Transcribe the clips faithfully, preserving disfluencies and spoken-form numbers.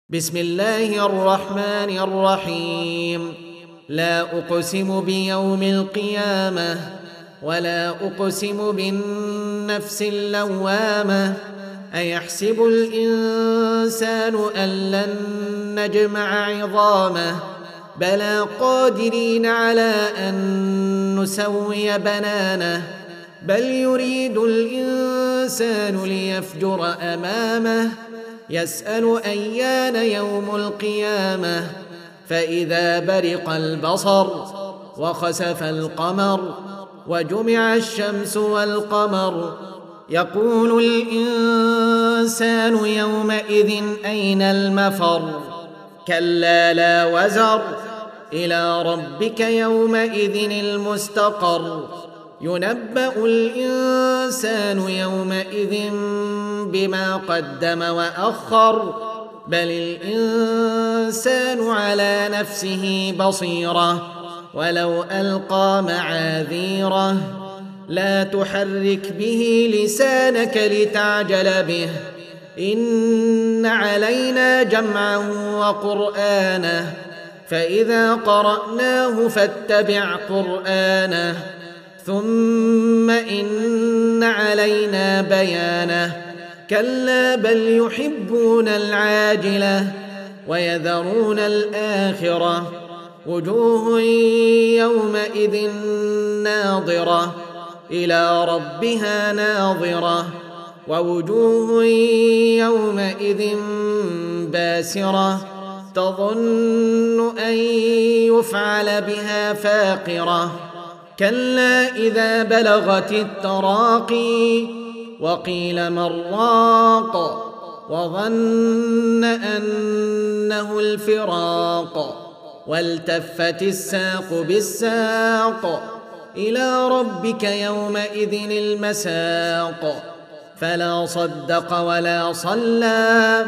بسم الله الرحمن الرحيم. لا أقسم بيوم القيامة ولا أقسم بالنفس اللوامة. أيحسب الإنسان أن لن نجمع عظامه بلى قادرين على أن نسوي بنانه بل يريد الإنسان ليفجر أمامه يسأل أيان يوم القيامة فإذا برق البصر وخسف القمر وجمع الشمس والقمر يقول الإنسان يومئذ أين المفر كلا لا وزر إلى ربك يومئذ المستقر ينبأ الإنسان يومئذ بما قدم وأخر بل الإنسان على نفسه بصيرة ولو ألقى معاذيره لا تحرك به لسانك لتعجل به إن علينا جمعه وقرآنه فإذا قرأناه فاتبع قرآنه ثم إن علينا بيانه كلا بل يحبون العاجلة ويذرون الآخرة وجوه يومئذ ناظرة إلى ربها ناظرة ووجوه يومئذ باسرة تظن أن يفعل بها فاقرة كلا إذا بلغت التراقي وقيل من راق وظن أنه الفراق والتفت الساق بالساق إلى ربك يومئذ المساق فلا صدق ولا صلى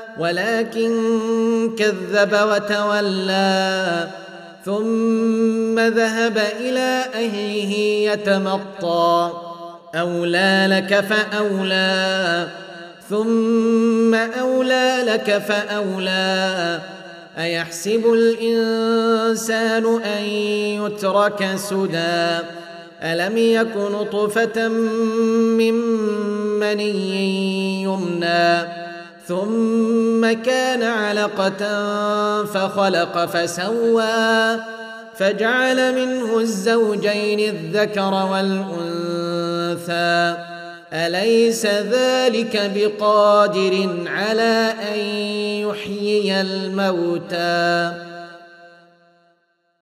ولكن كذب وتولى ثم ذهب إلى أهله يتمطى أولى لك فأولى ثم أولى لك فأولى أيحسب الإنسان أن يترك سدى ألم يك نطفة من مني يمنى ثم كان علقة فخلق فسوى فجعل منه الزوجين الذكر والأنثى أليس ذلك بقادر على أن يحيي الموتى